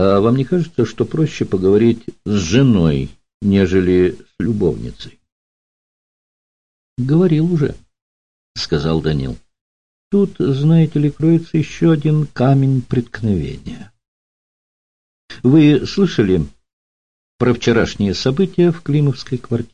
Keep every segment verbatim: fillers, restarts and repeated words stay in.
А вам не кажется, что проще поговорить с женой, нежели с любовницей? Говорил уже, сказал Данил. Тут, знаете ли, кроется еще один камень преткновения. Вы слышали про вчерашние события в Климовской квартире?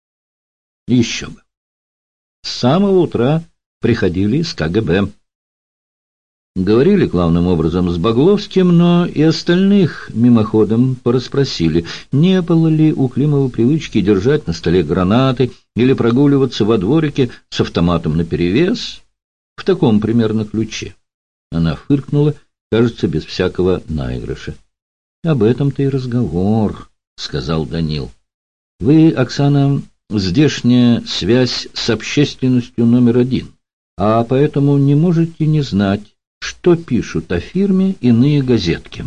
Еще бы. С самого утра приходили из ка гэ бэ. Говорили главным образом с Багловским, но и остальных мимоходом порасспросили, не было ли у Климова привычки держать на столе гранаты или прогуливаться во дворике с автоматом наперевес, в таком примерно ключе. Она фыркнула, кажется, без всякого наигрыша. — Об этом-то и разговор, — сказал Данил. — Вы, Оксана, здешняя связь с общественностью номер один, а поэтому не можете не знать, что пишут о фирме иные газетки.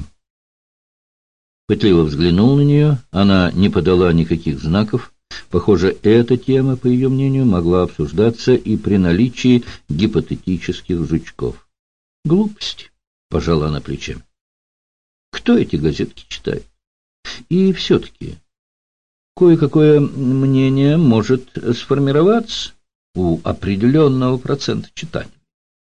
Пытливо взглянул на нее, она не подала никаких знаков. Похоже, эта тема, по ее мнению, могла обсуждаться и при наличии гипотетических жучков. Глупости, пожала она плечами. Кто эти газетки читает? И все-таки кое-какое мнение может сформироваться у определенного процента читателей.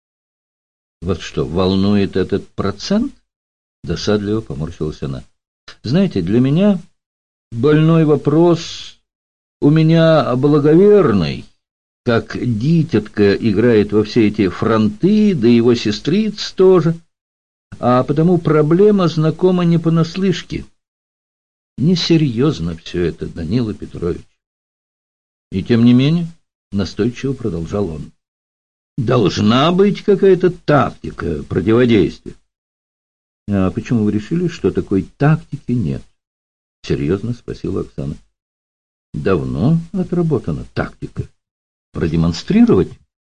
Вот что, волнует этот процент? Досадливо поморщилась она. Знаете, для меня больной вопрос, у меня благоверный, как дитятка играет во все эти фронты, да его сестриц тоже, а потому проблема знакома не понаслышке. Несерьезно все это, Данила Петрович. И тем не менее, настойчиво продолжал он. Должна быть какая-то тактика противодействия. — А почему вы решили, что такой тактики нет? — серьезно спросила Оксана. — Давно отработана тактика. Продемонстрировать?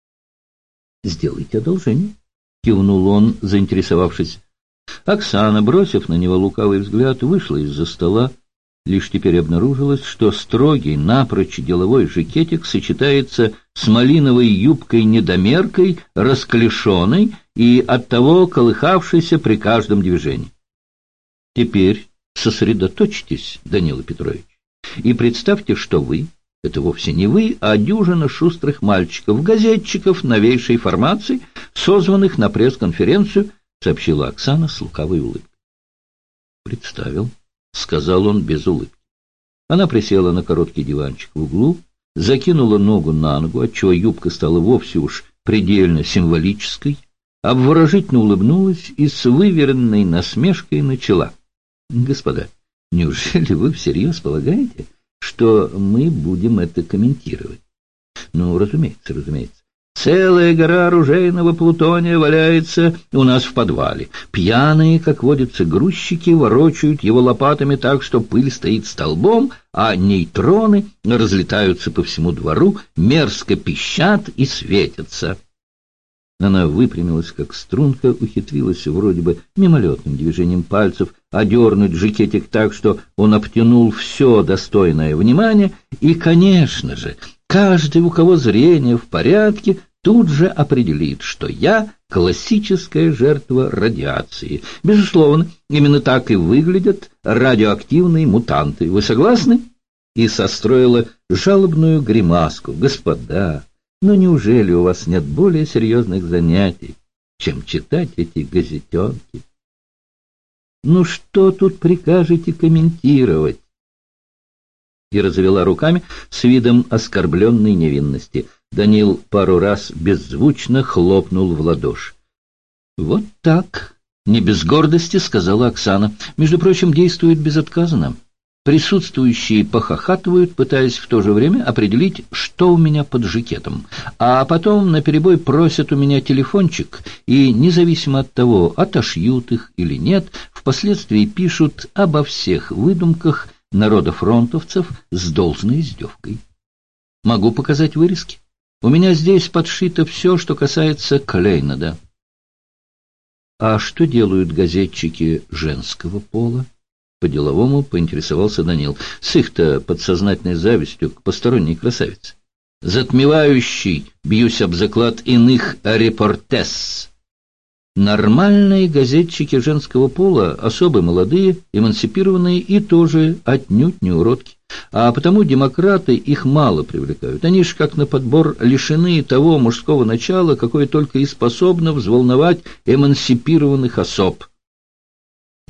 — Сделайте одолжение, — кивнул он, заинтересовавшись. Оксана, бросив на него лукавый взгляд, вышла из-за стола. Лишь теперь обнаружилось, что строгий, напрочь деловой жакетик сочетается с малиновой юбкой-недомеркой, расклешенной и оттого колыхавшейся при каждом движении. Теперь сосредоточьтесь, Данила Петрович, и представьте, что вы — это вовсе не вы, а дюжина шустрых мальчиков, газетчиков новейшей формации, созванных на пресс-конференцию, сообщила Оксана с лукавой улыбкой. Представил. — сказал он без улыбки. Она присела на короткий диванчик в углу, закинула ногу на ногу, отчего юбка стала вовсе уж предельно символической, обворожительно улыбнулась и с выверенной насмешкой начала. — Господа, неужели вы всерьез полагаете, что мы будем это комментировать? — Ну, разумеется, разумеется. Целая гора оружейного плутония валяется у нас в подвале. Пьяные, как водятся, грузчики ворочают его лопатами так, что пыль стоит столбом, а нейтроны разлетаются по всему двору, мерзко пищат и светятся. Она выпрямилась, как струнка, ухитрилась вроде бы мимолетным движением пальцев одернуть жакетик так, что он обтянул все достойное внимания, и, конечно же, каждый, у кого зрение в порядке, тут же определит, что я классическая жертва радиации. Безусловно, именно так и выглядят радиоактивные мутанты. Вы согласны? И состроила жалобную гримаску. Господа, но неужели у вас нет более серьезных занятий, чем читать эти газетенки? Ну что тут прикажете комментировать? И развела руками с видом оскорбленной невинности. Данил пару раз беззвучно хлопнул в ладоши. — Вот так, не без гордости, — сказала Оксана. — Между прочим, действует безотказно. Присутствующие похохатывают, пытаясь в то же время определить, что у меня под жакетом. А потом наперебой просят у меня телефончик, и, независимо от того, отошьют их или нет, впоследствии пишут обо всех выдумках народофронтовцев с должной издевкой. Могу показать вырезки. У меня здесь подшито все, что касается Клейнада. А что делают газетчики женского пола? По-деловому поинтересовался Данил, с их-то подсознательной завистью к посторонней красавице. Затмевающий, бьюсь об заклад, иных репортес. Нормальные газетчики женского пола, особо молодые, эмансипированные и тоже отнюдь не уродки. А потому демократы их мало привлекают. Они ж как на подбор лишены того мужского начала, какое только и способно взволновать эмансипированных особ.